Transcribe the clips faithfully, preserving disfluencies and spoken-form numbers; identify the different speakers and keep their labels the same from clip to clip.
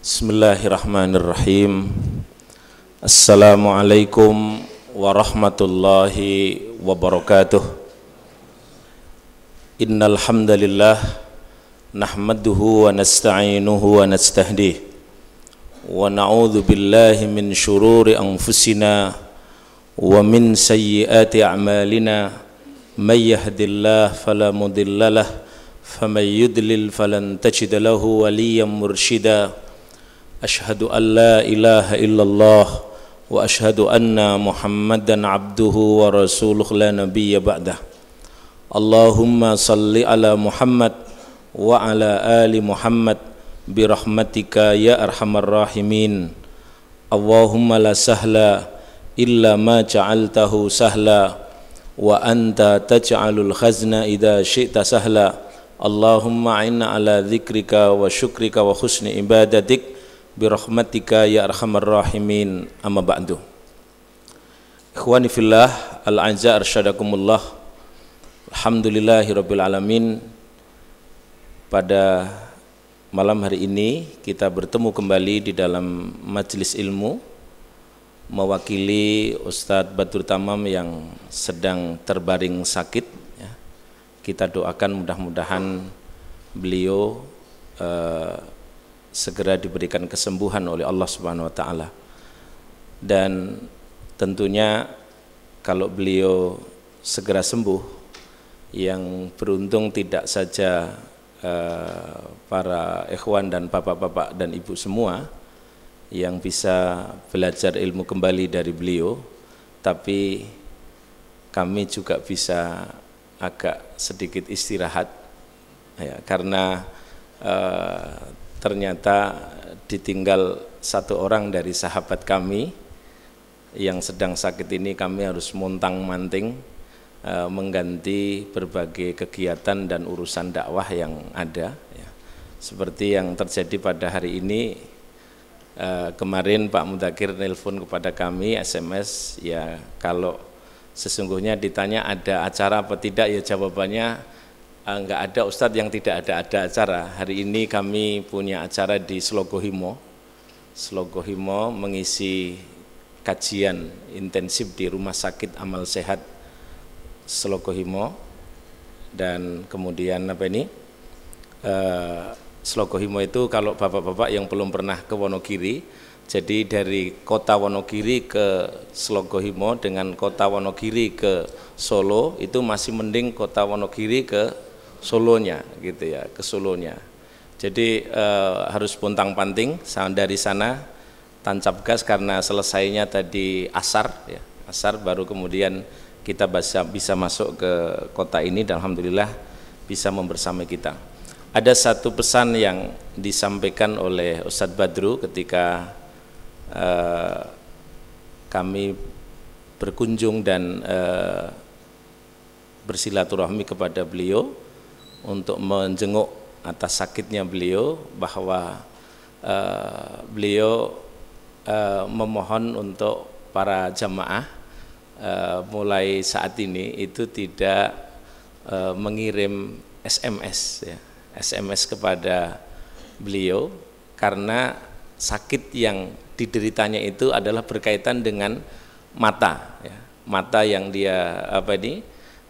Speaker 1: Bismillahirrahmanirrahim. Assalamualaikum warahmatullahi wabarakatuh. Innal hamdalillah nahmaduhu wa nasta'inuhu wa nastahdihi wa na'udzu billahi min syururi anfusina wa min sayyiati a'malina. May yahdihillahu fala mudhillalah faman yudlil falan tajida lahu waliyyan mursyida. Ashhadu an la ilaha illallah wa ashhadu anna Muhammadan abduhu wa rasuluh la nabiyya ba'dah. Allahumma salli ala Muhammad wa ala ali Muhammad birahmatika ya arhamar rahimin. Allahumma la sahla illa ma ja'altahu sahla wa anta taj'alul khazna idza syi'ta sahla. Allahumma inna ala dzikrika wa syukrika wa husni ibadatik birahmatika ya arhamar rahimin. Amma ba'du. Ikhwani fillah, al-a'za arsyadakumullah. Alhamdulillahirabbil alamin. Pada malam hari ini kita bertemu kembali di dalam majelis ilmu mewakili Ustadz Badrul Tamam yang sedang terbaring sakit ya. Kita doakan mudah-mudahan beliau uh, segera diberikan kesembuhan oleh Allah Subhanahu wa taala. Dan tentunya kalau beliau segera sembuh, yang beruntung tidak saja uh, para ikhwan dan bapak-bapak dan ibu semua yang bisa belajar ilmu kembali dari beliau, tapi kami juga bisa agak sedikit istirahat ya, karena uh, ternyata ditinggal satu orang dari sahabat kami yang sedang sakit ini. Kami harus montang-manting e, mengganti berbagai kegiatan dan urusan dakwah yang ada ya. Seperti yang terjadi pada hari ini, e, kemarin Pak Mudakir nelpon kepada kami S M S ya, kalau sesungguhnya ditanya ada acara apa tidak, ya jawabannya enggak ada Ustadz, yang tidak ada ada acara. Hari ini kami punya acara di Slogohimo. Slogohimo mengisi kajian intensif di Rumah Sakit Amal Sehat Slogohimo. Dan kemudian apa ini uh, Slogohimo itu kalau bapak-bapak yang belum pernah ke Wonogiri, jadi dari kota Wonogiri ke Slogohimo dengan kota Wonogiri ke Solo itu masih mending kota Wonogiri ke Solonya gitu ya, ke Solonya. Jadi eh, harus pontang-panting dari sana, tancap gas karena selesainya tadi asar ya, asar baru kemudian kita bisa bisa masuk ke kota ini dan alhamdulillah bisa membersamai kita. Ada satu pesan yang disampaikan oleh Ustadz Badru ketika eh, kami berkunjung dan eh, bersilaturahmi kepada beliau untuk menjenguk atas sakitnya beliau, bahwa uh, beliau uh, memohon untuk para jamaah uh, mulai saat ini itu tidak uh, mengirim S M S ya, S M S kepada beliau karena sakit yang dideritanya itu adalah berkaitan dengan mata ya. Mata yang dia apa ini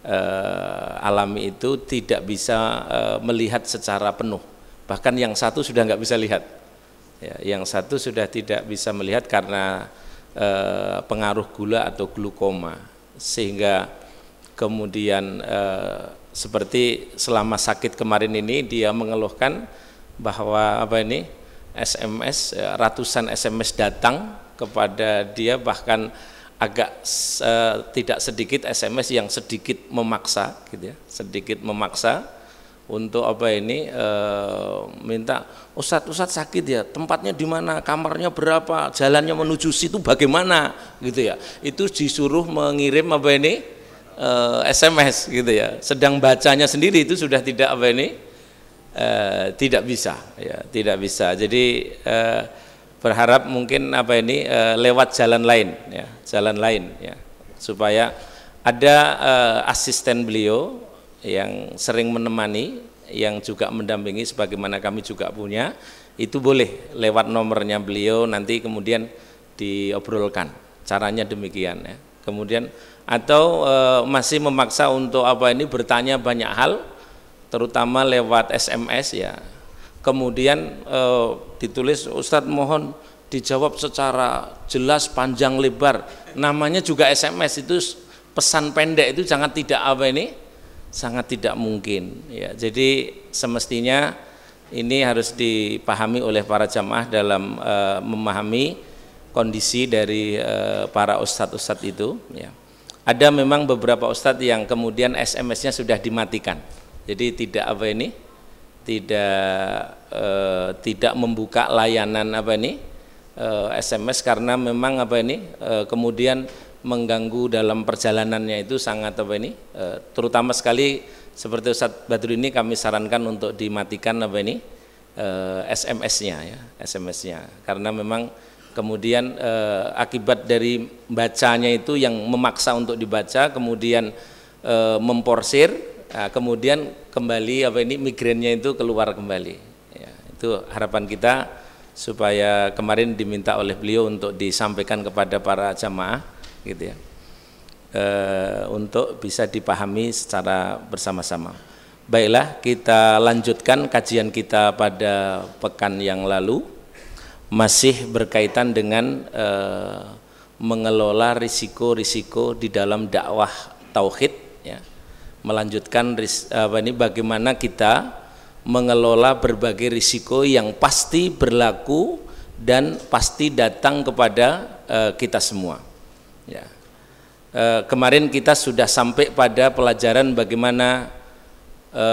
Speaker 1: Uh, alami itu tidak bisa uh, melihat secara penuh, bahkan yang satu sudah nggak bisa lihat ya, yang satu sudah tidak bisa melihat karena uh, pengaruh gula atau glukoma, sehingga kemudian uh, seperti selama sakit kemarin ini dia mengeluhkan bahwa apa ini S M S, ratusan S M S datang kepada dia, bahkan agak uh, tidak sedikit S M S yang sedikit memaksa gitu ya, sedikit memaksa untuk apa ini uh, minta Ustadz, Ustadz sakit ya, tempatnya di mana, kamarnya berapa, jalannya menuju situ bagaimana gitu ya. Itu disuruh mengirim apa ini uh, S M S gitu ya. Sedang bacanya sendiri itu sudah tidak apa ini uh, tidak bisa ya, tidak bisa. Jadi uh, berharap mungkin apa ini e, lewat jalan lain ya, jalan lain ya, supaya ada e, asisten beliau yang sering menemani, yang juga mendampingi sebagaimana kami juga punya, itu boleh lewat nomornya beliau nanti kemudian diobrolkan caranya demikian ya. Kemudian atau e, masih memaksa untuk apa ini bertanya banyak hal terutama lewat S M S ya. Kemudian e, ditulis Ustadz mohon dijawab secara jelas panjang lebar. Namanya juga S M S itu pesan pendek itu sangat tidak apa ini? Sangat tidak mungkin ya. Jadi semestinya ini harus dipahami oleh para jamaah dalam e, memahami kondisi dari e, para ustadz-ustadz itu ya. Ada memang beberapa ustadz yang kemudian S M S-nya sudah dimatikan. Jadi tidak apa ini? Tidak e, tidak membuka layanan apa ini? E, S M S karena memang apa ini? E, kemudian mengganggu dalam perjalanannya itu sangat apa ini? E, terutama sekali seperti Ustadz Badrun ini kami sarankan untuk dimatikan apa ini? E, S M S-nya ya, S M S-nya. Karena memang kemudian eh, akibat dari bacanya itu yang memaksa untuk dibaca, kemudian eh, memporsir, nah, kemudian kembali apa ini migrennya itu keluar kembali. Ya, itu harapan kita supaya kemarin diminta oleh beliau untuk disampaikan kepada para jamaah, gitu ya, eh, untuk bisa dipahami secara bersama-sama. Baiklah, kita lanjutkan kajian kita pada pekan yang lalu. Masih berkaitan dengan e, mengelola risiko-risiko di dalam dakwah tauhid ya. Melanjutkan ris, apa ini bagaimana kita mengelola berbagai risiko yang pasti berlaku dan pasti datang kepada e, kita semua ya. E, kemarin kita sudah sampai pada pelajaran bagaimana e,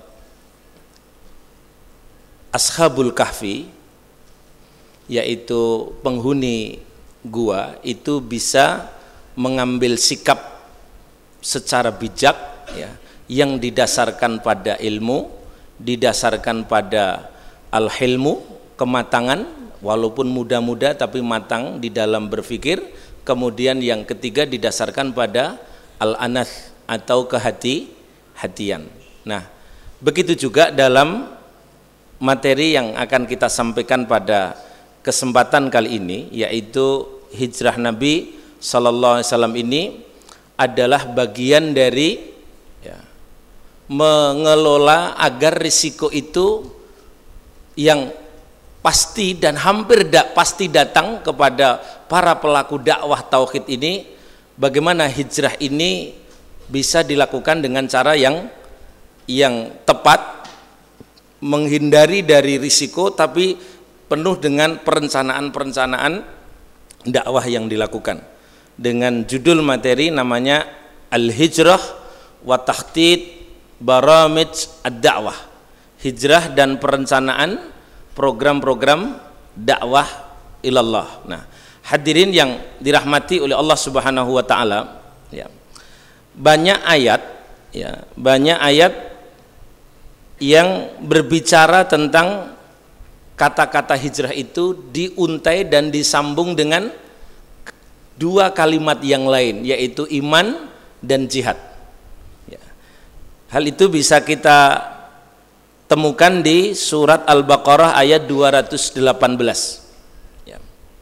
Speaker 1: Ashabul Kahfi, yaitu penghuni gua itu bisa mengambil sikap secara bijak ya, yang didasarkan pada ilmu, didasarkan pada al-hilmu, kematangan, walaupun muda-muda tapi matang di dalam berpikir. Kemudian yang ketiga didasarkan pada al-anath atau kehati-hatian. Nah, begitu juga dalam materi yang akan kita sampaikan pada kesempatan kali ini, yaitu hijrah Nabi Sallallahu Alaihi Wasallam ini adalah bagian dari ya, mengelola agar risiko itu yang pasti dan hampir da, pasti datang kepada para pelaku dakwah tauhid ini. Bagaimana hijrah ini bisa dilakukan dengan cara yang yang tepat, menghindari dari risiko tapi penuh dengan perencanaan-perencanaan dakwah yang dilakukan. Dengan judul materi namanya Al-Hijrah wa Takhtid Baramij Ad-Da'wah. Hijrah dan perencanaan program-program dakwah ilallah. Nah, hadirin yang dirahmati oleh Allah Subhanahu wa taala, ya. Banyak ayat ya, banyak ayat yang berbicara tentang kata-kata hijrah itu diuntai dan disambung dengan dua kalimat yang lain, yaitu iman dan jihad ya. Hal itu bisa kita temukan di surat Al-Baqarah ayat dua ratus delapan belas ya.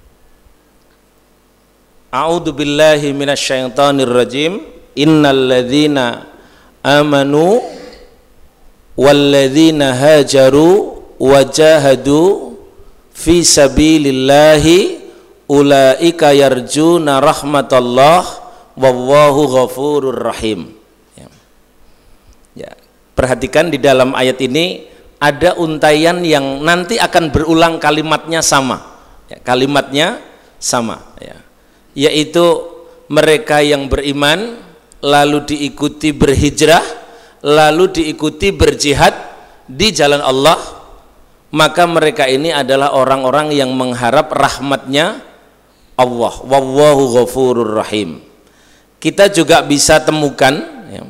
Speaker 1: A'udzu billahi minasyaitonir rajim. Innal ladzina amanu wal ladzina hajaru wajahadu fi sabilillahi ulaika yarjuna rahmatallah wallahu ghafurur rahim ya. Ya, perhatikan di dalam ayat ini ada untaian yang nanti akan berulang kalimatnya sama ya, kalimatnya sama ya, yaitu mereka yang beriman lalu diikuti berhijrah lalu diikuti berjihad di jalan Allah, maka mereka ini adalah orang-orang yang mengharap rahmatnya Allah. Wallahu ghafurur rahim. Kita juga bisa temukan ya,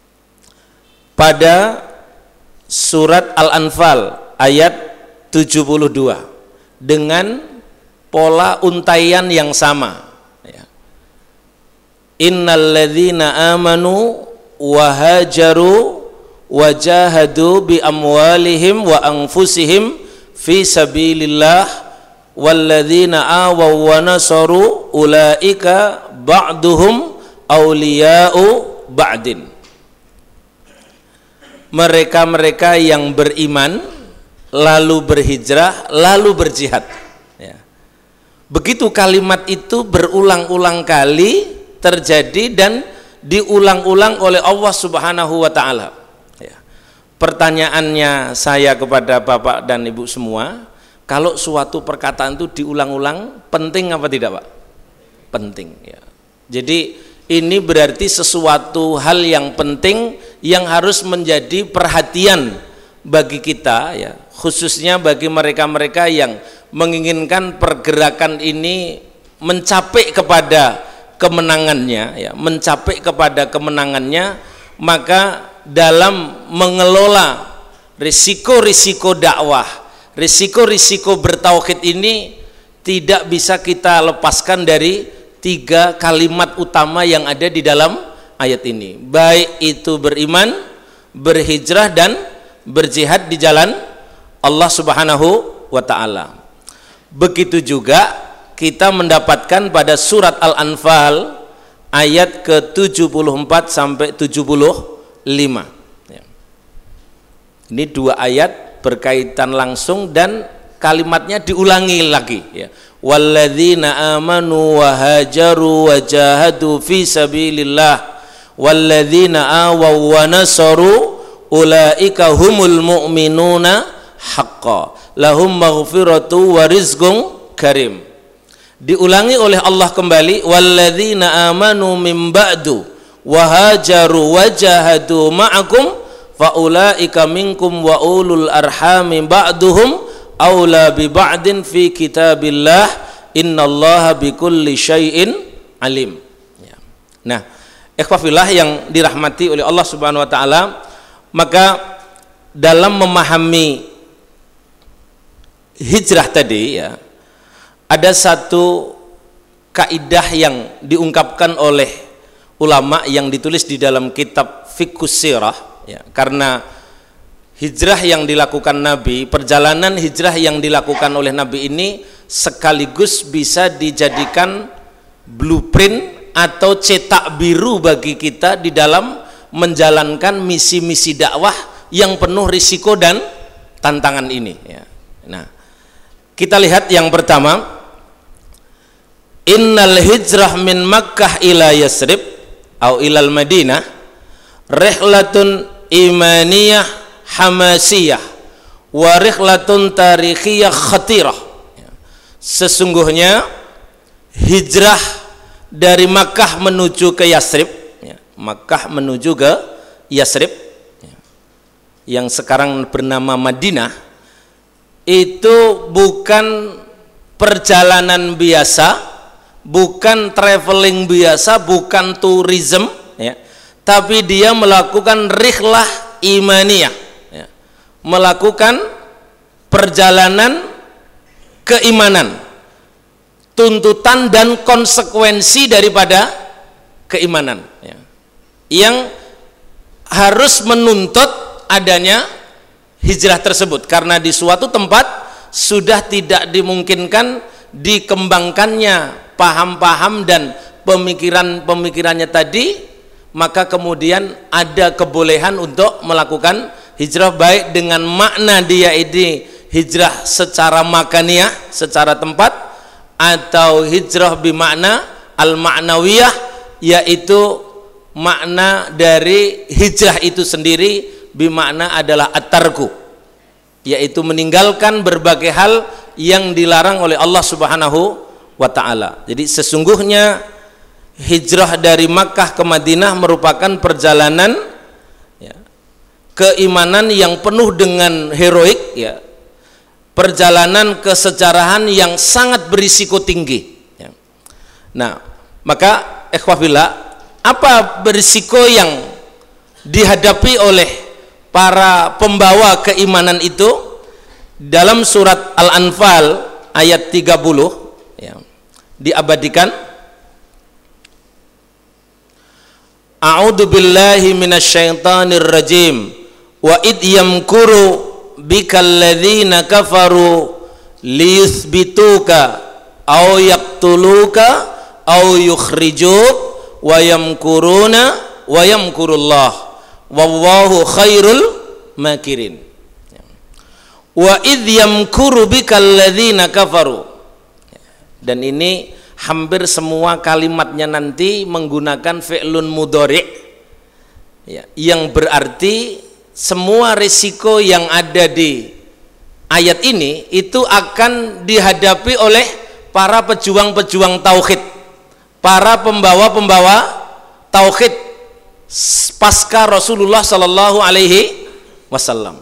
Speaker 1: pada surat Al-Anfal ayat tujuh puluh dua dengan pola untaian yang sama ya. Innal ladzina amanu wa hajaru wajahadu bi amwalihim wa anfusihim fi sabilillah walladzina awaw wa nasaru ulaika ba'duhum awliya'u ba'din. Mereka-mereka yang beriman lalu berhijrah lalu berjihad, ya. Begitu kalimat itu berulang-ulang kali terjadi dan diulang-ulang oleh Allah Subhanahu wa ta'ala, ya. Pertanyaannya saya kepada Bapak dan Ibu semua, kalau suatu perkataan itu diulang-ulang penting apa tidak, Pak? Penting, ya. Jadi ini berarti sesuatu hal yang penting yang harus menjadi perhatian bagi kita, ya, khususnya bagi mereka-mereka yang menginginkan pergerakan ini mencapai kepada kemenangannya, ya, mencapai kepada kemenangannya. Maka dalam mengelola risiko-risiko dakwah, risiko-risiko bertauhid ini tidak bisa kita lepaskan dari tiga kalimat utama yang ada di dalam ayat ini, baik itu beriman, berhijrah dan berjihad di jalan Allah Subhanahu wa ta'ala. Begitu juga kita mendapatkan pada surat Al-Anfal ayat ke tujuh puluh empat sampai tujuh puluh lima. Ini dua ayat berkaitan langsung dan kalimatnya diulangi lagi, ya. Walladzina amanu wa hajaru wa jahadu fi sabilillah walladzina awaw wa nasaru ulaika humul mu'minuna haqqan lahum maghfiratu wa rizqun karim. Diulangi oleh Allah kembali, walladzina amanu min ba'du wa hajaru wa jahadu ma'akum fa ulaika minkum wa ulul arhami ba'duhum aula bi ba'din fi kitabillah innallaha bikulli syai'in alim, ya. Nah, ikhwafillah yang dirahmati oleh Allah Subhanahu wa taala, maka dalam memahami hijrah tadi, ya, ada satu kaidah yang diungkapkan oleh ulama yang ditulis di dalam kitab Fiqhus Sirah, ya, karena hijrah yang dilakukan Nabi, perjalanan hijrah yang dilakukan oleh Nabi ini sekaligus bisa dijadikan blueprint atau cetak biru bagi kita di dalam menjalankan misi-misi dakwah yang penuh risiko dan tantangan ini, ya. Nah, kita lihat yang pertama, innal hijrah min Makkah ila Yasrib atau ilal Madinah rihlatun imaniyah hamasiyah wa rihlatun tarikhiyah khatirah. Sesungguhnya hijrah dari Makkah menuju ke Yasrib, ya, Makkah menuju ke Yasrib, ya, yang sekarang bernama Madinah, itu bukan perjalanan biasa, bukan traveling biasa, bukan tourism, ya, tapi dia melakukan rihlah imaniyah, melakukan perjalanan keimanan, tuntutan dan konsekuensi daripada keimanan, ya, yang harus menuntut adanya hijrah tersebut, karena di suatu tempat sudah tidak dimungkinkan dikembangkannya paham-paham dan pemikiran-pemikirannya tadi, maka kemudian ada kebolehan untuk melakukan hijrah, baik dengan makna dia ini hijrah secara makaniyah, secara tempat, atau hijrah bimakna al-ma'nawiyah, yaitu makna dari hijrah itu sendiri bimakna adalah at-tarku, yaitu meninggalkan berbagai hal yang dilarang oleh Allah Subhanahu wa ta'ala. Jadi sesungguhnya hijrah dari Makkah ke Madinah merupakan perjalanan, ya, keimanan yang penuh dengan heroik, ya, perjalanan kesejarahan yang sangat berisiko tinggi, ya. Nah, maka ikhwafillah, apa berisiko yang dihadapi oleh para pembawa keimanan itu? Dalam surat Al-Anfal ayat tiga puluh, ya, diabadikan, A'udzu billahi minasyaitonir rajim wa id yamkuru bikal ladzina kafaru liyuthbituka aw yaqtuluka aw yukhrijuk wa yamkuruna wa yamkurullah wallahu khairul makirin. Wa idh yamkuru bikal ladzina kafaru. Dan ini hampir semua kalimatnya nanti menggunakan fi'lun mudhari' ya, yang berarti semua risiko yang ada di ayat ini itu akan dihadapi oleh para pejuang-pejuang tauhid, para pembawa-pembawa tauhid pasca Rasulullah sallallahu alaihi wasallam.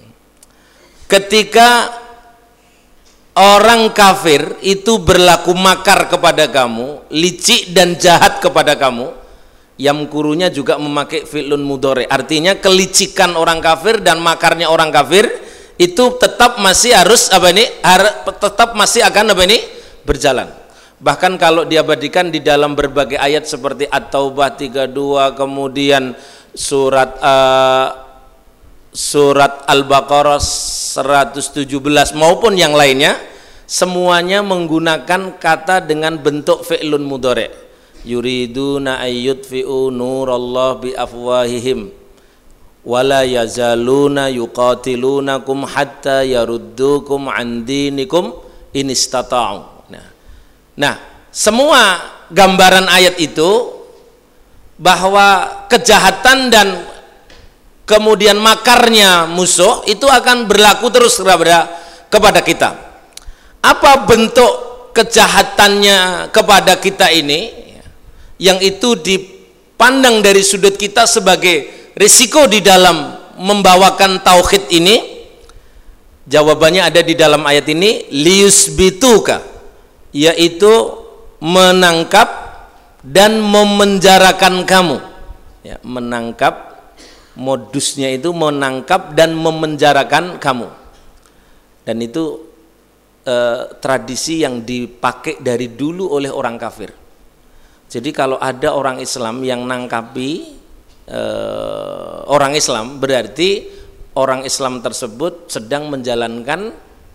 Speaker 1: Ketika orang kafir itu berlaku makar kepada kamu, licik dan jahat kepada kamu, yamkurunya juga memakai fi'lun mudhari, artinya kelicikan orang kafir dan makarnya orang kafir itu tetap masih harus apa ini har, tetap masih akan apa ini berjalan. Bahkan kalau diabadikan di dalam berbagai ayat seperti At-Taubah tiga puluh dua, kemudian surat uh, surat Al-Baqarah seratus tujuh belas maupun yang lainnya, semuanya menggunakan kata dengan bentuk fi'lun mudhari. Yuriduna ayyudfi'u nurallah bi afwahihim wala yazaluna yuqatilunakum hatta yaruddukum an dinikum in istata'u. Nah, nah, semua gambaran ayat itu bahwa kejahatan dan kemudian makarnya musuh itu akan berlaku terus kepada kepada kita. Apa bentuk kejahatannya kepada kita ini yang itu dipandang dari sudut kita sebagai risiko di dalam membawakan tauhid ini? Jawabannya ada di dalam ayat ini, liyusbituka, yaitu menangkap dan memenjarakan kamu ya, menangkap, modusnya itu menangkap dan memenjarakan kamu. Dan itu eh, tradisi yang dipakai dari dulu oleh orang kafir. Jadi kalau ada orang Islam yang nangkapi eh, orang Islam, berarti orang Islam tersebut sedang menjalankan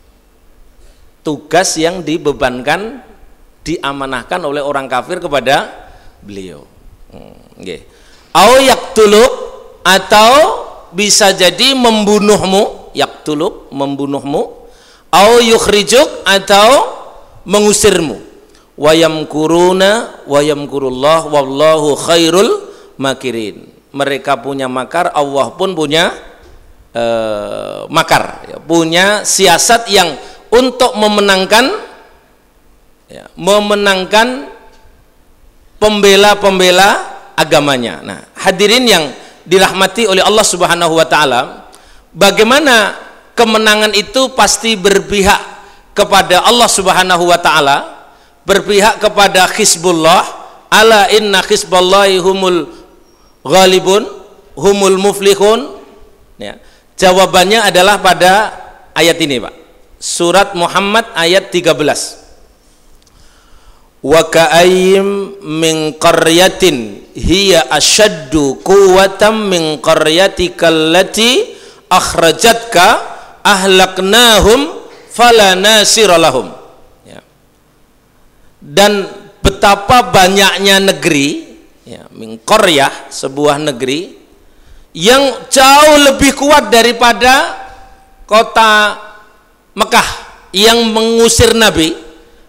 Speaker 1: tugas yang dibebankan, diamanahkan oleh orang kafir kepada beliau. hmm, okay. Au yaqtuluk, atau bisa jadi membunuhmu, yaktuluk, membunuhmu, au yukhrijuk, atau mengusirmu. Wa yamkuruna wa yamkurullah wallahu khairul makirin. Mereka punya makar, Allah pun punya uh, makar, ya, punya siasat yang untuk memenangkan ya, memenangkan pembela-pembela agamanya. Nah, hadirin yang dirahmati oleh Allah Subhanahu wa taala, bagaimana kemenangan itu pasti berpihak kepada Allah Subhanahu wa taala, berpihak kepada Hizbullah. Ala inna hizballahi humul ghalibun humul muflihun. Ya, jawabannya adalah pada ayat ini, Pak. Surat Muhammad ayat tiga belas. Wa ka'ayyim min qaryatin hiya ashaddu quwwatan min qaryatika allati akhrajatka ahlaknahum fala nasira lahum. Ya. Dan betapa banyaknya negeri, ya, min qaryah, sebuah negeri yang jauh lebih kuat daripada kota Mekah yang mengusir Nabi.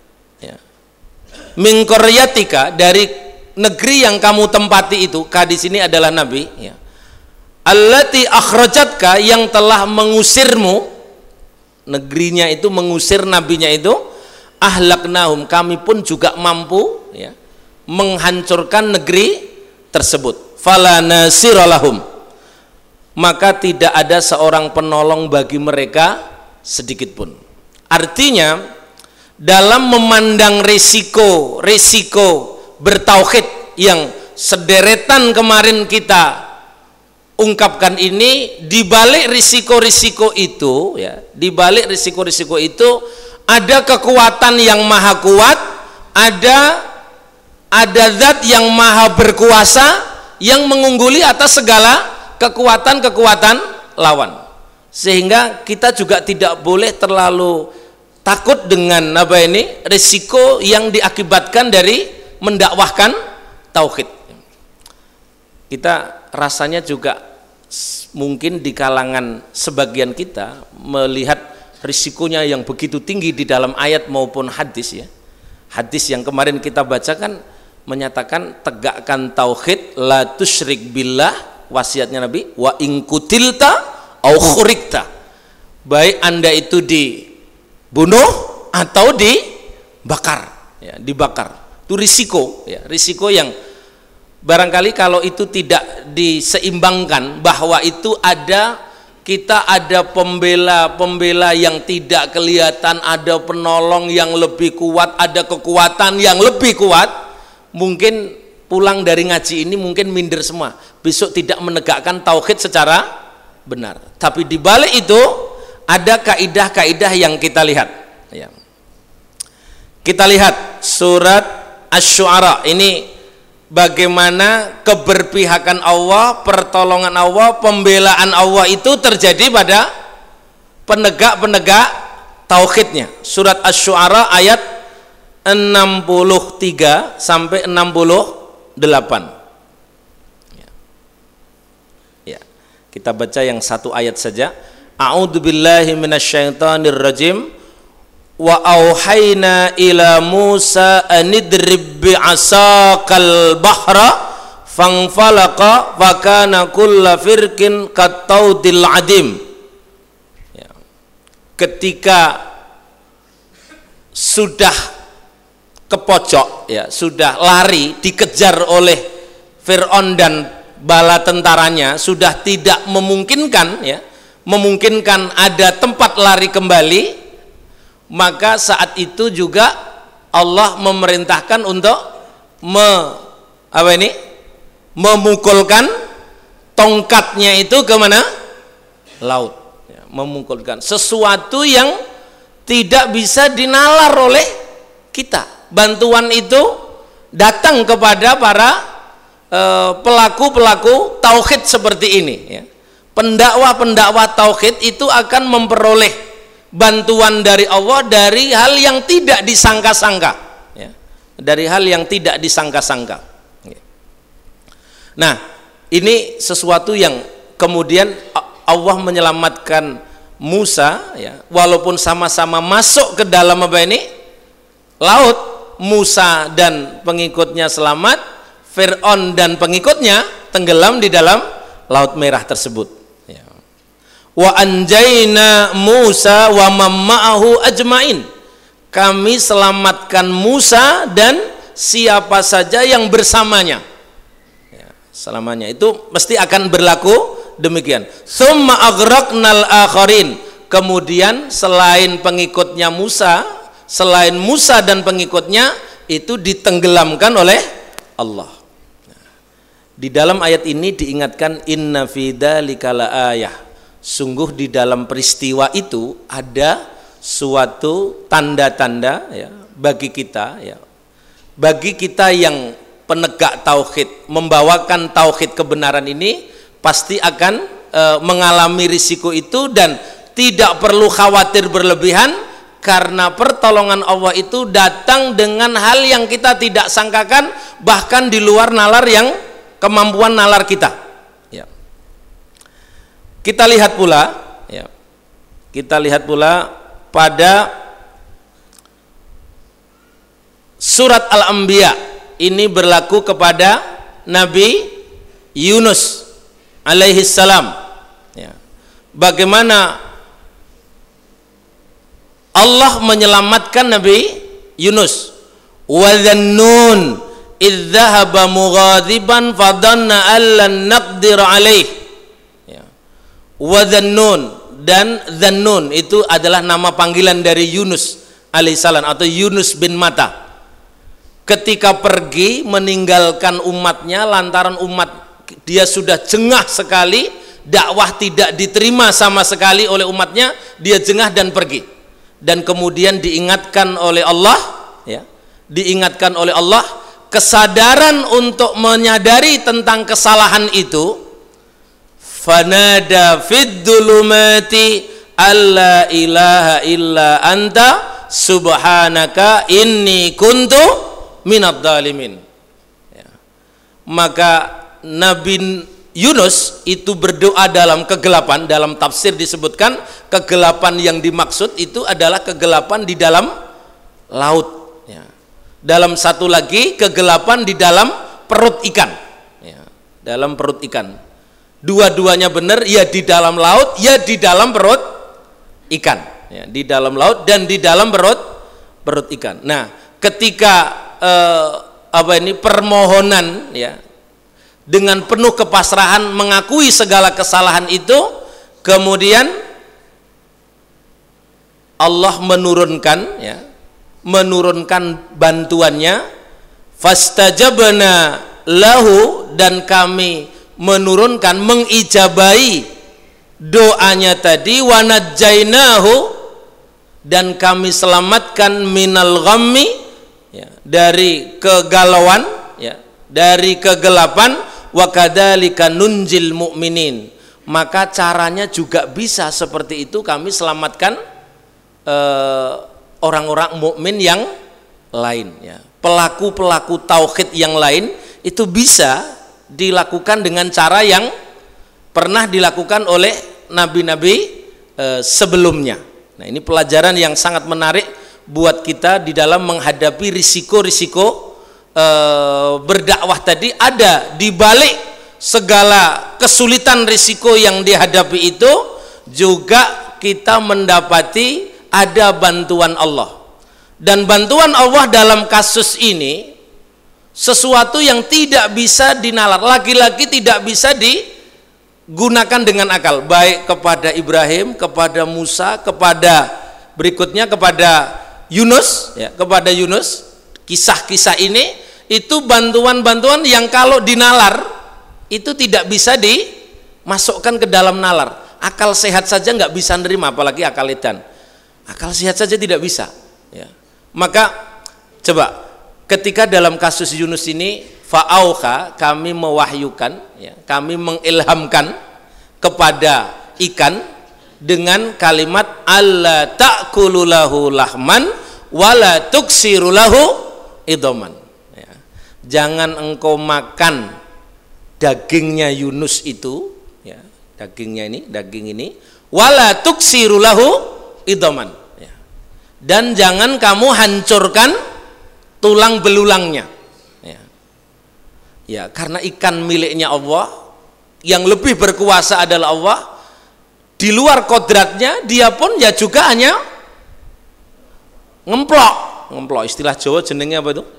Speaker 1: Min qaryatika, dari negeri yang kamu tempati itu, ka di sini adalah Nabi, ya. Allati akhrajatka, yang telah mengusirmu, negerinya itu mengusir nabinya itu, ahlaknahum, kami pun juga mampu, ya, menghancurkan negeri tersebut. Fala nasiralahum, maka tidak ada seorang penolong bagi mereka sedikit pun. Artinya dalam memandang risiko risiko bertauhid yang sederetan kemarin kita ungkapkan ini, dibalik risiko-risiko itu, ya, dibalik risiko-risiko itu ada kekuatan yang maha kuat, ada ada zat yang maha berkuasa yang mengungguli atas segala kekuatan-kekuatan lawan. Sehingga kita juga tidak boleh terlalu takut dengan apa ini risiko yang diakibatkan dari mendakwahkan tauhid. Kita rasanya juga mungkin di kalangan sebagian kita melihat risikonya yang begitu tinggi di dalam ayat maupun hadis ya. Hadis yang kemarin kita bacakan menyatakan tegakkan tauhid, la tusyrik billah, wasiatnya Nabi, wa in kutilta au khurikta, baik anda itu dibunuh atau dibakar ya, dibakar itu risiko ya, risiko yang barangkali kalau itu tidak diseimbangkan, bahwa itu ada kita ada pembela-pembela yang tidak kelihatan, ada penolong yang lebih kuat, ada kekuatan yang lebih kuat, mungkin pulang dari ngaji ini mungkin minder semua, besok tidak menegakkan tauhid secara benar. Tapi di balik itu ada kaidah-kaidah yang kita lihat ya. Kita lihat surat Asy-Syu'ara ini, bagaimana keberpihakan Allah, pertolongan Allah, pembelaan Allah itu terjadi pada penegak-penegak tauhidnya. Surat Asy-Syu'ara ayat enam puluh tiga sampai enam puluh delapan. Kita baca yang satu ayat saja. A'udzubillahi minasyaitonir rajim. Wa auhayna ila Musa anidrib bi'asaqal bahra fanfalaqa fakana kulla firqin kattaudil adim. Ya. Ketika sudah ke pojok ya, sudah lari dikejar oleh Fir'aun dan bala tentaranya, sudah tidak memungkinkan ya, memungkinkan ada tempat lari kembali, maka saat itu juga Allah memerintahkan untuk me, apa ini memukulkan tongkatnya itu ke mana? Laut ya, memukulkan sesuatu yang tidak bisa dinalar oleh kita. Bantuan itu datang kepada para pelaku-pelaku tauhid seperti ini ya. Pendakwah-pendakwah tauhid itu akan memperoleh bantuan dari Allah dari hal yang tidak disangka-sangka ya. Dari hal yang tidak disangka-sangka ya. Nah, ini sesuatu yang kemudian Allah menyelamatkan Musa ya, walaupun sama-sama masuk ke dalam apa ini laut, Musa dan pengikutnya selamat, Fir'aun dan pengikutnya tenggelam di dalam Laut Merah tersebut ya. Wa anjayna Musa wa mamma'ahu ajmain, kami selamatkan Musa dan siapa saja yang bersamanya ya, selamanya. Itu mesti akan berlaku demikian. Tsumma aghraqnal akharin, kemudian selain pengikutnya Musa, selain Musa dan pengikutnya itu ditenggelamkan oleh Allah. Di dalam ayat ini diingatkan inna fi dzalika laayah, sungguh di dalam peristiwa itu ada suatu tanda-tanda ya bagi kita ya, bagi kita yang penegak tauhid, membawakan tauhid kebenaran ini pasti akan e, mengalami risiko itu, dan tidak perlu khawatir berlebihan karena pertolongan Allah itu datang dengan hal yang kita tidak sangkakan, bahkan di luar nalar yang kemampuan nalar kita ya. Kita lihat pula ya, kita lihat pula pada surat Al-Anbiya, ini berlaku kepada Nabi Yunus alaihi salam ya. Bagaimana Allah menyelamatkan Nabi Yunus. Wa dhannun idh dhahaba mughadiban fadanna allan naqdir alaih ya. Wa dhannun, dan dhannun itu adalah nama panggilan dari Yunus alaihissalam atau Yunus bin Matta. Ketika pergi meninggalkan umatnya lantaran umat dia sudah jengah sekali, dakwah tidak diterima sama sekali oleh umatnya, dia jengah dan pergi. Dan kemudian diingatkan oleh Allah ya, diingatkan oleh Allah, kesadaran untuk menyadari tentang kesalahan itu, fanada fid dhulumati alla ilaha illa anta subhanaka inni kuntu minadh dhalimin. Ya. Maka Nabi Yunus itu berdoa dalam kegelapan. Dalam tafsir disebutkan kegelapan yang dimaksud itu adalah kegelapan di dalam laut. Ya. Dalam satu lagi kegelapan di dalam perut ikan. Ya. Dalam perut ikan. Dua-duanya benar, ya di dalam laut, ya di dalam perut ikan. Ya, di dalam laut dan di dalam perut perut ikan. Nah, ketika eh, apa ini permohonan ya dengan penuh kepasrahan mengakui segala kesalahan itu, kemudian Allah menurunkan ya, menurunkan bantuannya, fastajabna lahu, dan kami menurunkan mengijabahi doanya tadi, wanajjainahu, dan kami selamatkan minal ghammi ya, dari kegalauan ya, dari kegelapan, wa kadzalika nunjil mu'minin. Maka caranya juga bisa seperti itu, kami selamatkan eh, orang-orang mukmin yang lain ya. Pelaku-pelaku tauhid yang lain itu bisa dilakukan dengan cara yang pernah dilakukan oleh nabi-nabi e, sebelumnya. Nah, ini pelajaran yang sangat menarik buat kita di dalam menghadapi risiko-risiko e, berdakwah tadi. Ada di balik segala kesulitan risiko yang dihadapi itu juga kita mendapati ada bantuan Allah. Dan bantuan Allah dalam kasus ini sesuatu yang tidak bisa dinalar, lagi-lagi tidak bisa digunakan dengan akal, baik kepada Ibrahim, kepada Musa, kepada berikutnya kepada Yunus ya, kepada Yunus. Kisah-kisah ini itu bantuan-bantuan yang kalau dinalar itu tidak bisa dimasukkan ke dalam nalar. Akal sehat saja nggak bisa nerima, apalagi akal edan. Akal sehat saja tidak bisa ya. Maka coba ketika dalam kasus Yunus ini, fa'auha, kami mewahyukan ya, kami mengilhamkan kepada ikan dengan kalimat alla ta'kulu lahu lahman wala tuksiru lahu idoman ya. Jangan engkau makan dagingnya Yunus itu ya, dagingnya ini, daging ini, wala tuksiru lahu idoman ya. Dan jangan kamu hancurkan tulang belulangnya ya. Ya, karena ikan miliknya Allah, yang lebih berkuasa adalah Allah, di luar kodratnya dia pun ya juga hanya ngemplok, ngemplok istilah Jawa jenengnya apa itu?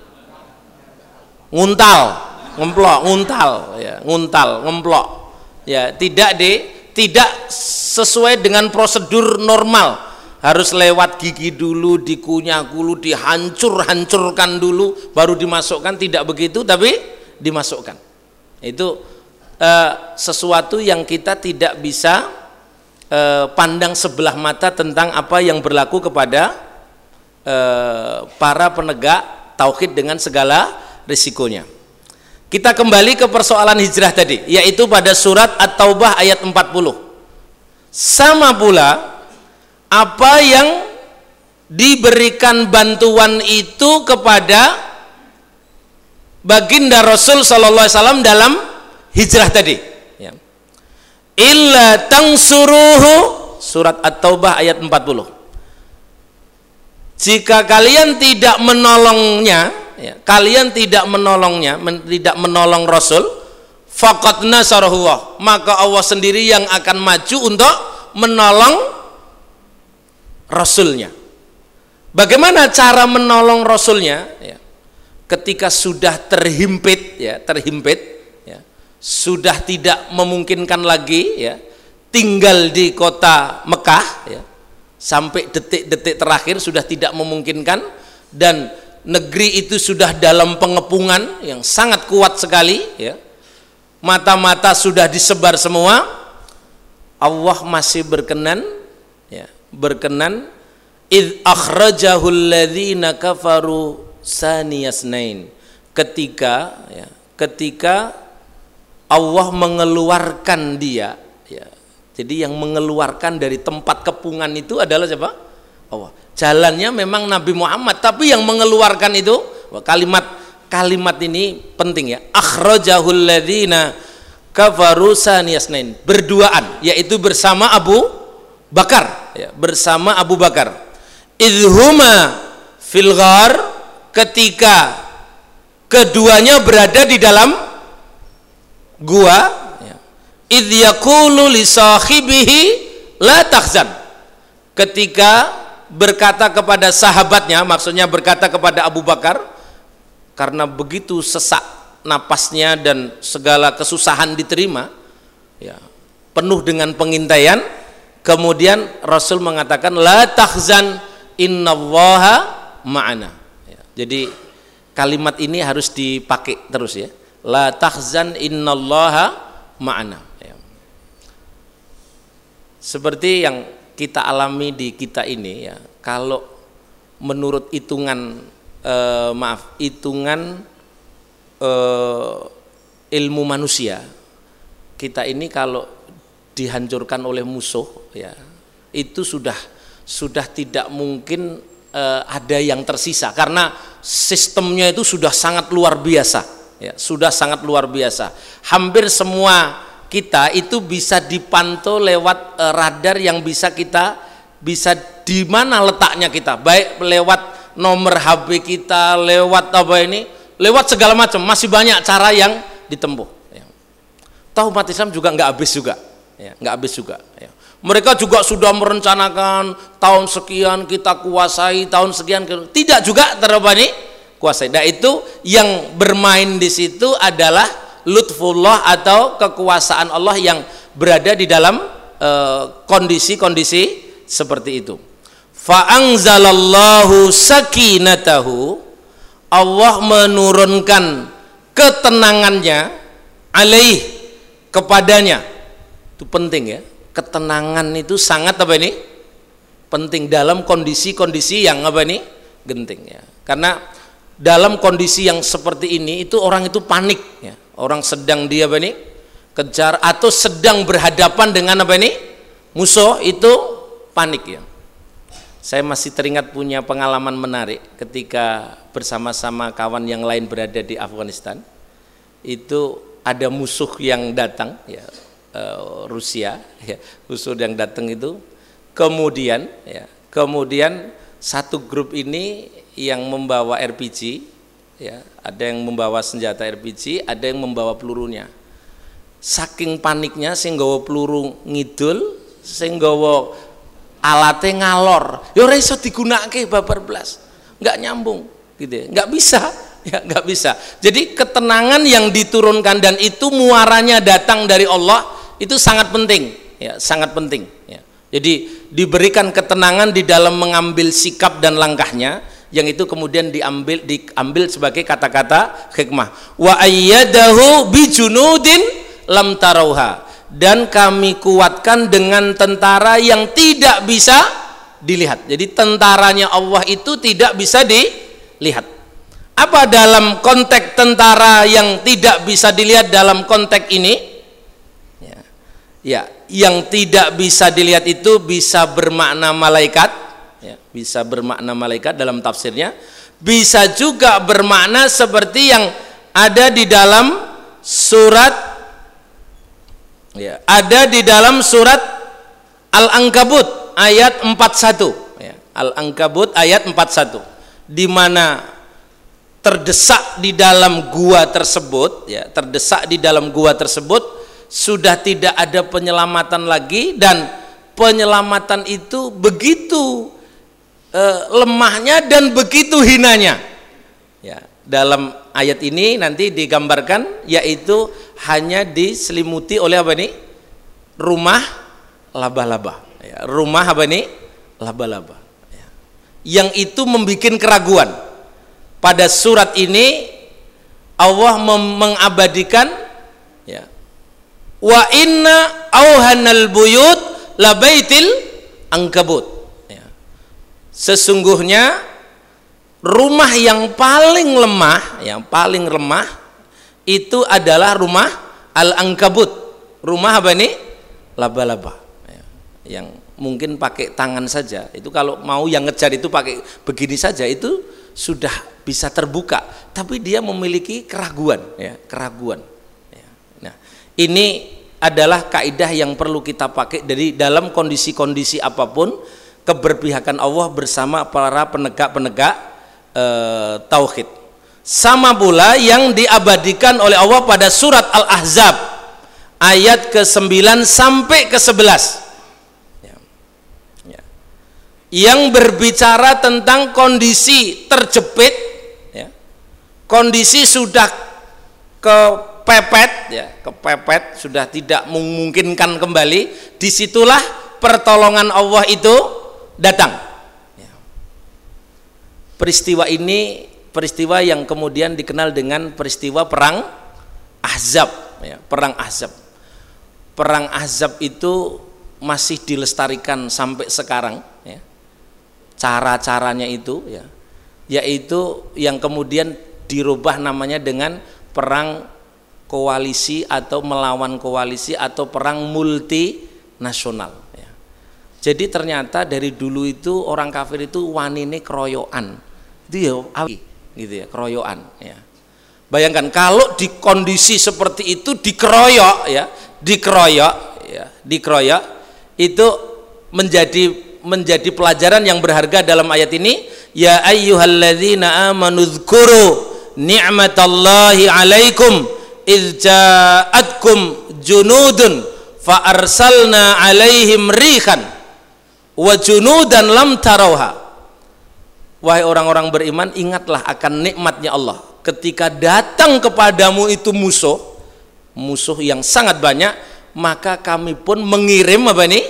Speaker 1: Nguntal, ngemplok, nguntal ya, nguntal, ngemplok ya, tidak di tidak sesuai dengan prosedur normal. Harus lewat gigi dulu, dikunyah dulu, dihancur-hancurkan dulu, baru dimasukkan. Tidak begitu, tapi dimasukkan. Itu eh, sesuatu yang kita tidak bisa eh, pandang sebelah mata tentang apa yang berlaku kepada eh, para penegak tauhid dengan segala risikonya. Kita kembali ke persoalan hijrah tadi, yaitu pada surat At-Taubah ayat empat puluh. Sama pula apa yang diberikan bantuan itu kepada baginda Rasul sallallahu alaihi wasallam dalam hijrah tadi ya. Illa tangsuruhu, surat At-Taubah ayat empat puluh. Jika kalian tidak menolongnya ya, kalian tidak menolongnya men, tidak menolong Rasul, faqad nasarahullah, maka Allah sendiri yang akan maju untuk menolong Rasulnya. Bagaimana cara menolong Rasulnya ya, ketika sudah terhimpit ya, terhimpit ya, sudah tidak memungkinkan lagi ya, tinggal di kota Mekah ya, sampai detik-detik terakhir sudah tidak memungkinkan, dan negeri itu sudah dalam pengepungan yang sangat kuat sekali ya, mata-mata sudah disebar semua. Allah masih berkenan ya, berkenan id akhrajahu alladzina kafaru saniyasnain, ketika ya, ketika Allah mengeluarkan dia Jadi yang mengeluarkan dari tempat kepungan itu adalah siapa? Allah. Jalannya memang Nabi Muhammad, tapi yang mengeluarkan itu kalimat kalimat ini penting ya. Akhrajahul ladzina kafaru saniyasnain, berduaan, yaitu bersama Abu Bakar, ya, bersama Abu Bakar. Idhuma fil ghar, ketika keduanya berada di dalam gua. Idh yaqulu li sahibihi la tahzan, ketika berkata kepada sahabatnya, maksudnya berkata kepada Abu Bakar, karena begitu sesak napasnya dan segala kesusahan diterima ya, penuh dengan pengintaian, kemudian Rasul mengatakan la tahzan innallaha ma'ana ya, jadi kalimat ini harus dipakai terus ya, la tahzan innallaha ma'ana ya. Seperti yang kita alami di kita ini ya, kalau menurut hitungan eh, maaf hitungan eh, ilmu manusia, kita ini kalau dihancurkan oleh musuh ya, itu sudah sudah tidak mungkin eh, ada yang tersisa, karena sistemnya itu sudah sangat luar biasa ya, sudah sangat luar biasa. Hampir semua kita itu bisa dipantau lewat uh, radar yang bisa kita bisa di mana letaknya kita, baik lewat nomor H P kita, lewat apa ini, lewat segala macam, masih banyak cara yang ditempuh ya. Tahu umat Islam juga nggak habis juga ya, nggak habis juga ya. Mereka juga sudah merencanakan tahun sekian kita kuasai, tahun sekian tidak juga terlalu ini kuasai. Nah itu yang bermain di situ adalah lutfullah atau kekuasaan Allah yang berada di dalam kondisi-kondisi uh, seperti itu. Fa'angzalallahu sakinatahu, Allah menurunkan ketenangannya alaih, kepadanya. Itu penting ya, ketenangan itu sangat apa ini? Penting dalam kondisi-kondisi yang apa ini? Genting ya. Karena dalam kondisi yang seperti ini itu orang itu panik ya. Orang sedang dia apa ini kejar atau sedang berhadapan dengan apa ini musuh, itu panik ya. Saya masih teringat punya pengalaman menarik ketika bersama-sama kawan yang lain berada di Afghanistan. Itu ada musuh yang datang ya, uh, Rusia ya, musuh yang datang itu. Kemudian ya, kemudian satu grup ini yang membawa R P G ya, ada yang membawa senjata R P G, ada yang membawa pelurunya. Saking paniknya sing nggawa peluru ngidul, sing nggawa alate ngalor. Ya ora iso digunakake babar blas. Enggak nyambung gitu ya. Enggak bisa, ya enggak bisa. Jadi ketenangan yang diturunkan dan itu muaranya datang dari Allah, itu sangat penting ya, sangat penting ya. Jadi diberikan ketenangan di dalam mengambil sikap dan langkahnya, yang itu kemudian diambil diambil sebagai kata-kata hikmah. Wa ayyadahu bijunudin lam tarauha, dan kami kuatkan dengan tentara yang tidak bisa dilihat. Jadi tentaranya Allah itu tidak bisa dilihat. Apa dalam konteks tentara yang tidak bisa dilihat dalam konteks ini? Ya, ya, yang tidak bisa dilihat itu bisa bermakna malaikat. Ya, bisa bermakna malaikat dalam tafsirnya, bisa juga bermakna seperti yang ada di dalam surat ya, ada di dalam surat Al-Ankabut ayat empat puluh satu ya, Al-Ankabut ayat empat puluh satu, di mana terdesak di dalam gua tersebut ya, terdesak di dalam gua tersebut sudah tidak ada penyelamatan lagi, dan penyelamatan itu begitu lemahnya dan begitu hinanya ya. Dalam ayat ini nanti digambarkan, yaitu hanya diselimuti oleh apa ini? Rumah laba-laba ya. Rumah apa ini? Laba-laba ya. Yang itu membuat keraguan. Pada surat ini Allah mengabadikan ya, wa inna auhanal buyut labaitil ankabut. Sesungguhnya rumah yang paling lemah, yang paling lemah itu adalah rumah Al-Ankabut. Rumah apa ini? Laba-laba yang mungkin pakai tangan saja, itu kalau mau yang ngejar itu pakai begini saja itu sudah bisa terbuka, tapi dia memiliki keraguan, ya, keraguan. Ya. Nah, ini adalah kaidah yang perlu kita pakai dari dalam kondisi-kondisi apapun, keberpihakan Allah bersama para penegak-penegak e, tauhid. Sama pula yang diabadikan oleh Allah pada surat Al-Ahzab ayat ke sembilan sampai ke sebelas. Yang berbicara tentang kondisi terjepit, ya, kondisi sudah kepepet, ya, kepepet sudah tidak memungkinkan kembali, disitulah pertolongan Allah itu datang. Ya. Peristiwa ini peristiwa yang kemudian dikenal dengan peristiwa perang Ahzab, ya, perang Ahzab. Perang Ahzab itu masih dilestarikan sampai sekarang, ya. Cara-caranya itu, ya, yaitu yang kemudian dirubah namanya dengan perang koalisi atau melawan koalisi atau perang multinasional, ya. Jadi ternyata dari dulu itu orang kafir itu wanine keroyokan, itu ya, gitu ya, keroyokan, ya. Bayangkan kalau di kondisi seperti itu dikeroyok, ya, dikeroyok, ya, dikeroyok itu menjadi menjadi pelajaran yang berharga dalam ayat ini. Ya ayyuhalladzina amanu dzkuru ni'matallahi 'alaikum idz ja'atkum junudun fa arsalna 'alaihim rihan wa junudan lam tarauha. Wahai orang-orang beriman, ingatlah akan nikmatnya Allah ketika datang kepadamu itu musuh musuh yang sangat banyak, maka kami pun mengirim apa ini?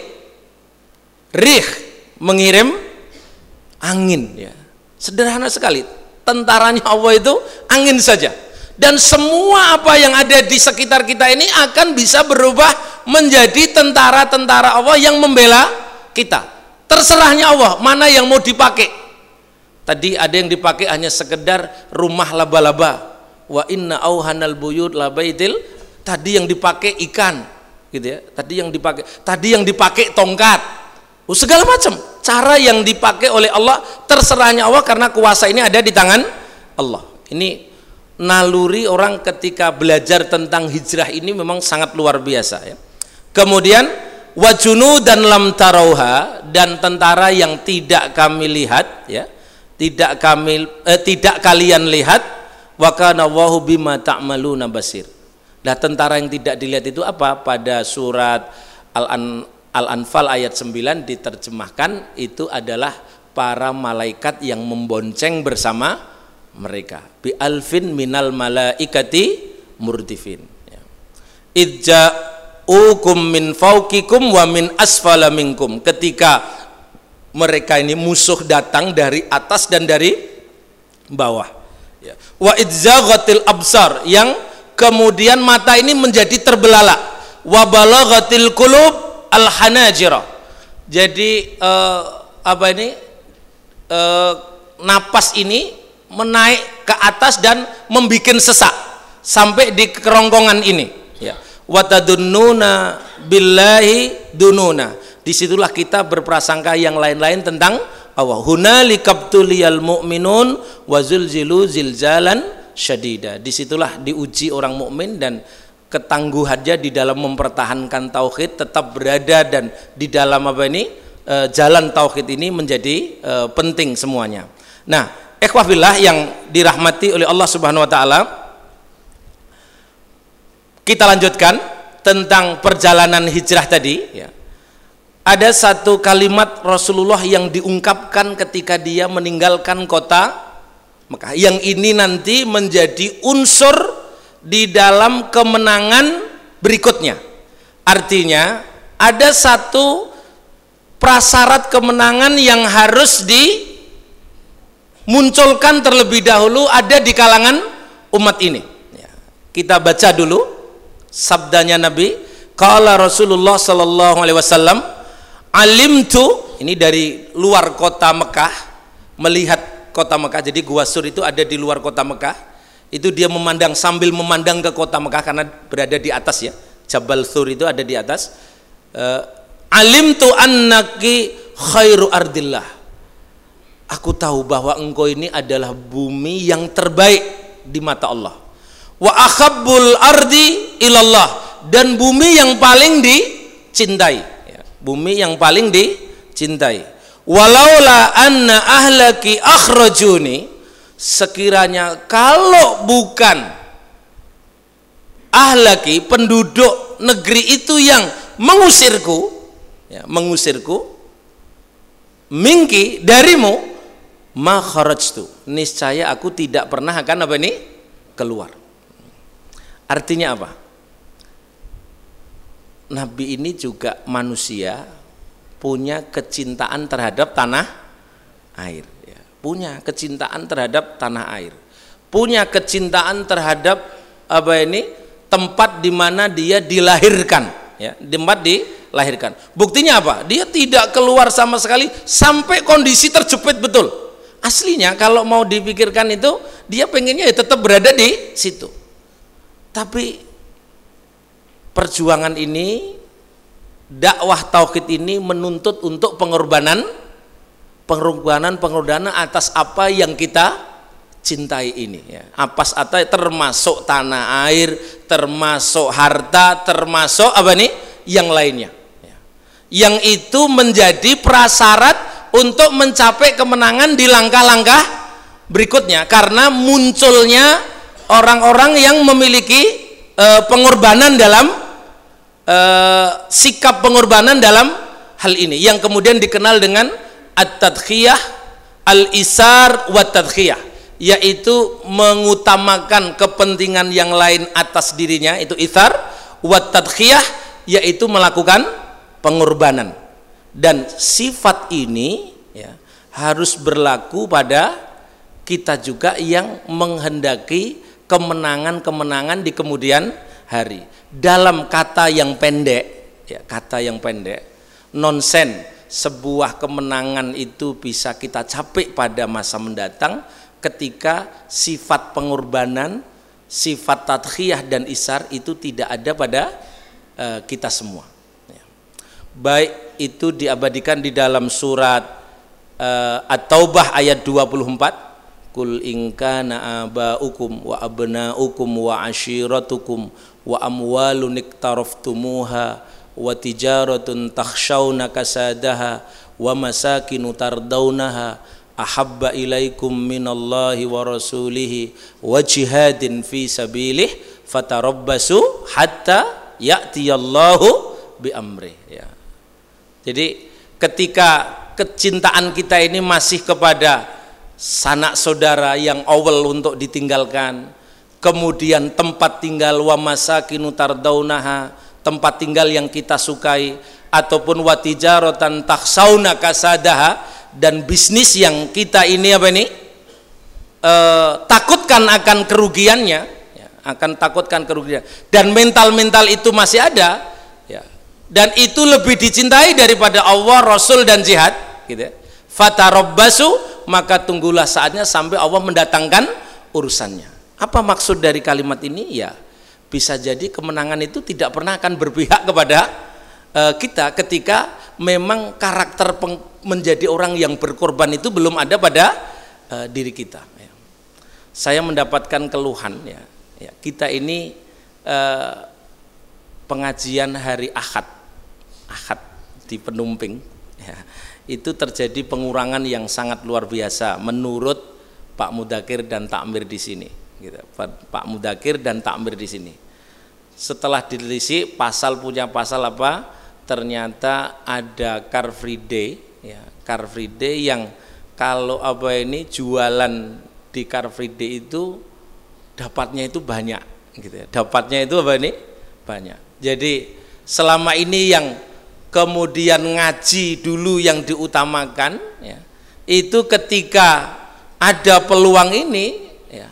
Speaker 1: Rih, mengirim angin, ya. Sederhana sekali, tentaranya Allah itu angin saja, dan semua apa yang ada di sekitar kita ini akan bisa berubah menjadi tentara-tentara Allah yang membela kita. Terserahnya Allah mana yang mau dipakai. Tadi ada yang dipakai hanya sekedar rumah laba-laba, wa inna auhanal buyut labaitil, tadi yang dipakai ikan, gitu ya. Tadi yang dipakai tadi yang dipakai tongkat, segala macam cara yang dipakai oleh Allah, terserahnya Allah karena kuasa ini ada di tangan Allah. Ini naluri orang ketika belajar tentang hijrah ini memang sangat luar biasa, ya. Kemudian wajunu dan lam tarauha, dan tentara yang tidak kami lihat, ya, tidak kami eh, tidak kalian lihat, wa kana Allahu bima ta'maluna basir. Nah, tentara yang tidak dilihat itu apa? Pada surat Al-An Al-Anfal ayat sembilan diterjemahkan itu adalah para malaikat yang membonceng bersama mereka. Bi alfin minal malaikati murdifin. Idza'ukum min fauqikum wa min asfala minkum. Ketika mereka ini musuh datang dari atas dan dari bawah. Wa idzaghatil absar, yang kemudian mata ini menjadi terbelalak. Wa balaghatil qulub al-hanajira. Jadi eh, apa ini eh, napas ini menaik ke atas dan membikin sesak sampai di kerongkongan ini, ya. Watadunnuna billahi dununa, disitulah kita berprasangka yang lain-lain tentang Allah. Hunalikabtuliyal mu'minun wa zulzilu zilzalan syadida, disitulah diuji orang mukmin dan ketangguhannya di dalam mempertahankan tauhid, tetap berada dan di dalam apa ini e, jalan tauhid ini menjadi e, penting semuanya. Nah, ikhwah fillah yang dirahmati oleh Allah Subhanahu wa taala, kita lanjutkan tentang perjalanan hijrah tadi, ya. Ada satu kalimat Rasulullah yang diungkapkan ketika dia meninggalkan kota Mekah, yang ini nanti menjadi unsur di dalam kemenangan berikutnya. Artinya ada satu prasyarat kemenangan yang harus dimunculkan terlebih dahulu ada di kalangan umat ini, ya. Kita baca dulu sabdanya Nabi, qala Rasulullah sallallahu alaihi wasallam, alimtu, ini dari luar kota Mekah, melihat kota Mekah. Jadi Gua Sur itu ada di luar kota Mekah. Itu dia memandang, sambil memandang ke kota Mekah karena berada di atas, ya. Jabal Thur itu ada di atas. E, alimtu annaki khairu ardillah, aku tahu bahwa engkau ini adalah bumi yang terbaik di mata Allah. Wa akhabbul ardi ilallah, dan bumi yang paling dicintai, ya, bumi yang paling dicintai. Walaula anna ahlaki akhrajuni, sekiranya kalau bukan ahlaki, penduduk negeri itu yang mengusirku, ya, mengusirku mingki, darimu, ma kharajtu, niscaya aku tidak pernah akan apa ini keluar. Artinya apa? Nabi ini juga manusia, punya kecintaan terhadap tanah air, ya, punya kecintaan terhadap tanah air, punya kecintaan terhadap apa ini tempat di mana dia dilahirkan, ya, tempat dilahirkan. Buktinya apa? Dia tidak keluar sama sekali sampai kondisi terjepit betul. Aslinya kalau mau dipikirkan itu dia pengennya ya tetap berada di situ. Tapi perjuangan ini, dakwah tauhid ini menuntut untuk pengorbanan, pengorbanan, pengorbanan atas apa yang kita cintai ini, ya. Apas atau termasuk tanah air, termasuk harta, termasuk apa nih yang lainnya, ya. Yang itu menjadi prasyarat untuk mencapai kemenangan di langkah-langkah berikutnya, karena munculnya orang-orang yang memiliki e, pengorbanan dalam e, sikap pengorbanan dalam hal ini, yang kemudian dikenal dengan at-tadkhiyah, al-isar wa tadkhiyah, yaitu mengutamakan kepentingan yang lain atas dirinya, itu ithar, wa tadkhiyah, yaitu melakukan pengorbanan. Dan sifat ini, ya, harus berlaku pada kita juga yang menghendaki kemenangan-kemenangan di kemudian hari. Dalam kata yang pendek, ya, kata yang pendek, nonsen sebuah kemenangan itu bisa kita capai pada masa mendatang ketika sifat pengorbanan, sifat tadkhiyah dan isar itu tidak ada pada uh, kita semua, ya. Baik itu diabadikan di dalam surat uh, At-Taubah ayat dua puluh empat, Kul in kana aba'ukum wa abna'ukum wa ashiratukum wa amwalun iktaraftumuha wa tijaratun takhshawna kasadaha wa masakinu tardawnaha ahabba ilaikum minallahi wa rasulihi wa jihadin fi sabilih fatarabbasu hatta ya'tiyallahu bi amrih, ya. Jadi ketika kecintaan kita ini masih kepada sanak saudara yang awal untuk ditinggalkan, kemudian tempat tinggal wa masakinu tardaunaha, tempat tinggal yang kita sukai, ataupun wa tijaratan takhsauna kasadaha, dan bisnis yang kita ini apa ini e, takutkan akan kerugiannya, ya, akan takutkan kerugian, dan mental-mental itu masih ada, ya, dan itu lebih dicintai daripada Allah, Rasul dan jihad, gitu, ya. Fatarabbasu, maka tunggulah saatnya sampai Allah mendatangkan urusannya. Apa maksud dari kalimat ini? Ya, bisa jadi kemenangan itu tidak pernah akan berpihak kepada uh, kita ketika memang karakter peng, menjadi orang yang berkorban itu belum ada pada uh, diri kita, ya. Saya mendapatkan keluhan, ya, ya, kita ini uh, pengajian hari Ahad, Ahad di Penumping, ya, itu terjadi pengurangan yang sangat luar biasa menurut Pak Mudakir dan Takmir di sini, gitu. Pak Mudakir dan Takmir di sini. Setelah ditelisik pasal punya pasal apa, ternyata ada Car Free Day, ya, Car Free Day yang kalau apa ini jualan di Car Free Day itu dapatnya itu banyak, gitu, ya. Dapatnya itu apa ini banyak. Jadi selama ini yang kemudian ngaji dulu yang diutamakan, ya, itu ketika ada peluang ini, ya,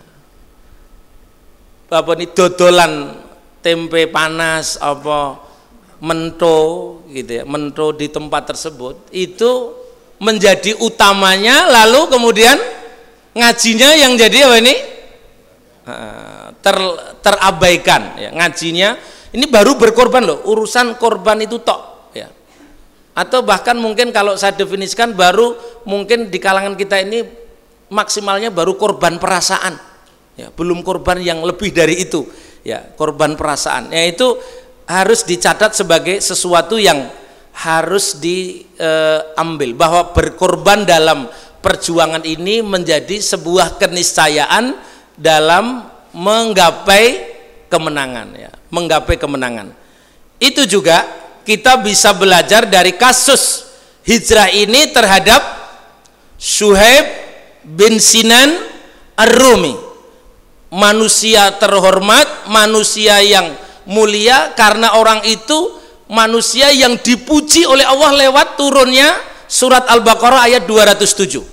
Speaker 1: apa ini dodolan tempe panas apa mento, gitu, ya, mento di tempat tersebut itu menjadi utamanya, lalu kemudian ngajinya yang jadi apa ini ter, terabaikan, ya, ngajinya ini baru berkorban loh, urusan korban itu tok, ya. Atau bahkan mungkin kalau saya definisikan baru mungkin di kalangan kita ini maksimalnya baru korban perasaan, ya, belum korban yang lebih dari itu, ya, korban perasaan. Yaitu harus dicatat sebagai sesuatu yang harus diambil, bahwa berkorban dalam perjuangan ini menjadi sebuah keniscayaan dalam menggapai kemenangan, ya, menggapai kemenangan. Itu juga kita bisa belajar dari kasus hijrah ini terhadap Suhaib bin Sinan Ar-Rumi, manusia terhormat, manusia yang mulia, karena orang itu manusia yang dipuji oleh Allah lewat turunnya surat Al-Baqarah ayat dua ratus tujuh.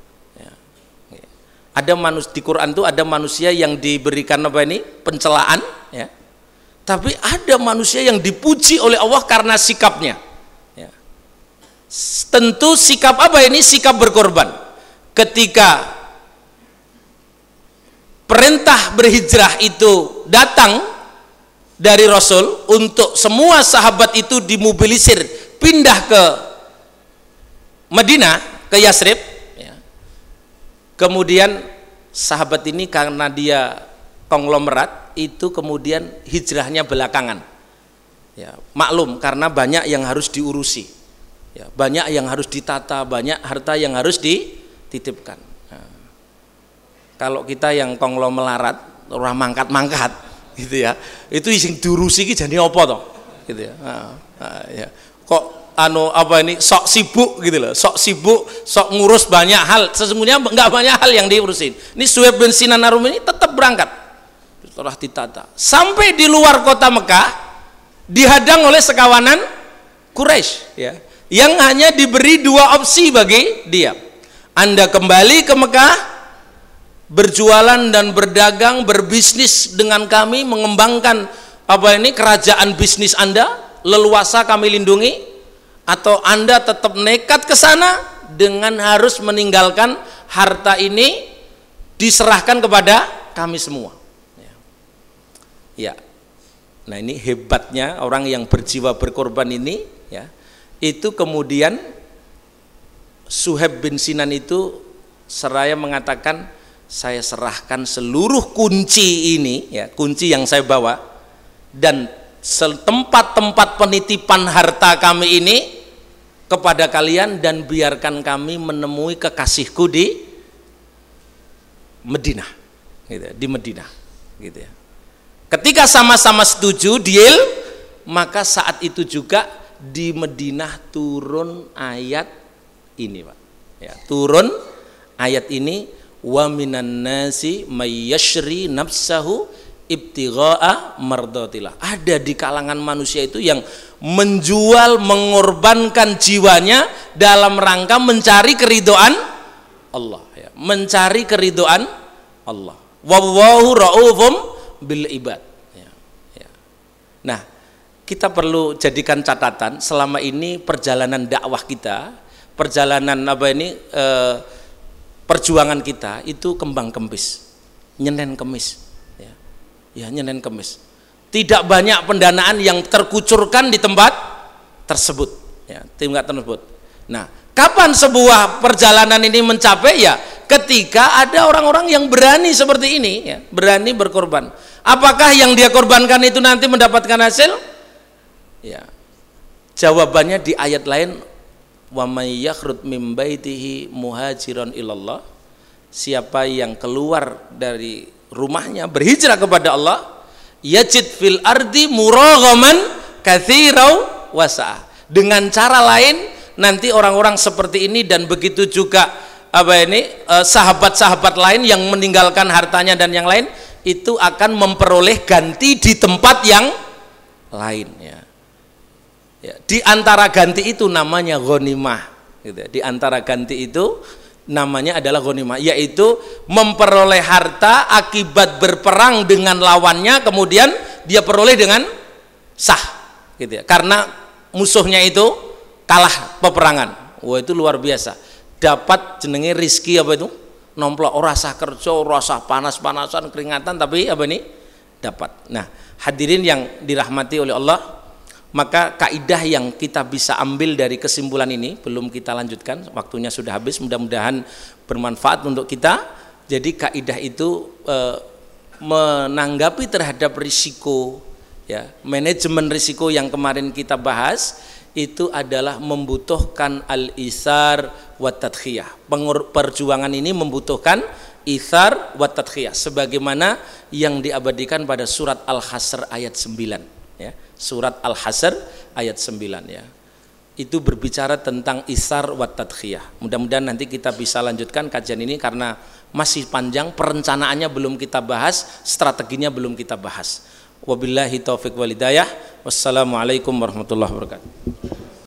Speaker 1: Ada manusia di Quran itu ada manusia yang diberikan apa ini pencelaan, ya. Tapi ada manusia yang dipuji oleh Allah karena sikapnya, ya. Tentu sikap apa ini? Sikap berkorban. Ketika perintah berhijrah itu datang dari Rasul untuk semua sahabat itu dimobilisir pindah ke Madinah, ke Yasrib, ya. Kemudian sahabat ini karena dia konglomerat itu kemudian hijrahnya belakangan, ya, maklum karena banyak yang harus diurusi, ya, banyak yang harus ditata, banyak harta yang harus dititipkan. Nah, kalau kita yang konglomerat orang mangkat-mangkat gitu ya, itu yang diurusi ki jadi apa toh gitu ya. Nah, nah, ya. Kok anu apa ini sok sibuk gitu loh, sok sibuk, sok ngurus banyak hal, sesungguhnya nggak banyak hal yang diurusin. Ini Suhaib bin Sinan Ar-Rumi ini tetap berangkat setelah ditata sampai di luar kota Mekah, dihadang oleh sekawanan Quraisy, ya, yang hanya diberi dua opsi bagi dia. Anda kembali ke Mekah, berjualan dan berdagang, berbisnis dengan kami, mengembangkan apa ini kerajaan bisnis Anda, leluasa kami lindungi, atau Anda tetap nekat ke sana dengan harus meninggalkan harta ini, diserahkan kepada kami semua. Ya, nah ini hebatnya orang yang berjiwa berkorban ini, ya, itu kemudian Suhaib bin Sinan itu seraya mengatakan, saya serahkan seluruh kunci ini, ya, kunci yang saya bawa dan tempat-tempat penitipan harta kami ini kepada kalian, dan biarkan kami menemui kekasihku di Madinah, gitu, di Madinah, gitu ya. Ketika sama-sama setuju deal, maka saat itu juga di Madinah turun ayat ini, Pak. Ya, turun ayat ini, wa minan nasi may yashri nafsahu ibtigha'a mardatillah. Ada di kalangan manusia itu yang menjual, mengorbankan jiwanya dalam rangka mencari keridhaan Allah, ya, mencari keridhaan Allah. Wallahu ra'ufum bil ibad, ya, ya. Nah, kita perlu jadikan catatan selama ini perjalanan dakwah kita, perjalanan apa ini eh, perjuangan kita itu kembang kempis, nyenen kemis, ya, ya nyenen kemis. Tidak banyak pendanaan yang terkucurkan di tempat tersebut, ya, tempat tersebut. Nah, kapan sebuah perjalanan ini mencapai? Ya, ketika ada orang-orang yang berani seperti ini, ya, berani berkorban. Apakah yang dia korbankan itu nanti mendapatkan hasil? Ya, jawabannya di ayat lain, wa may yakhrud min baitihi muhajiran ilallah, siapa yang keluar dari rumahnya berhijrah kepada Allah, yajid fil ardi muraghaman katsirau wasa'ah. Dengan cara lain nanti orang-orang seperti ini dan begitu juga apa ini sahabat-sahabat lain yang meninggalkan hartanya dan yang lain itu akan memperoleh ganti di tempat yang lain, ya. Ya, di antara ganti itu namanya ghanimah, gitu. Di antara ganti itu namanya adalah ghanimah, yaitu memperoleh harta akibat berperang dengan lawannya, kemudian dia peroleh dengan sah, gitu ya. Karena musuhnya itu kalah peperangan. Wah, itu luar biasa. Dapat jenenge rizki apa itu? Nomplok, ora sah kerja, ora sah panas-panasan, keringatan, tapi apa ini? Dapat. Nah, hadirin yang dirahmati oleh Allah, Maka kaidah yang kita bisa ambil dari kesimpulan ini, belum kita lanjutkan, waktunya sudah habis, mudah-mudahan bermanfaat untuk kita. Jadi kaidah itu e, menanggapi terhadap risiko, ya, manajemen risiko yang kemarin kita bahas itu adalah membutuhkan al-itsar wa tadkhiyah. Perjuangan ini membutuhkan itsar wa tadkhiyah sebagaimana yang diabadikan pada surat Al-Hasr ayat sembilan, ya. Surat Al-Hasr ayat sembilan, ya. Itu berbicara tentang itsar wa tadkhiyah. Mudah-mudahan nanti kita bisa lanjutkan kajian ini karena masih panjang, perencanaannya belum kita bahas, strateginya belum kita bahas. Wabillahi taufiq wal hidayah. Wassalamualaikum warahmatullahi wabarakatuh.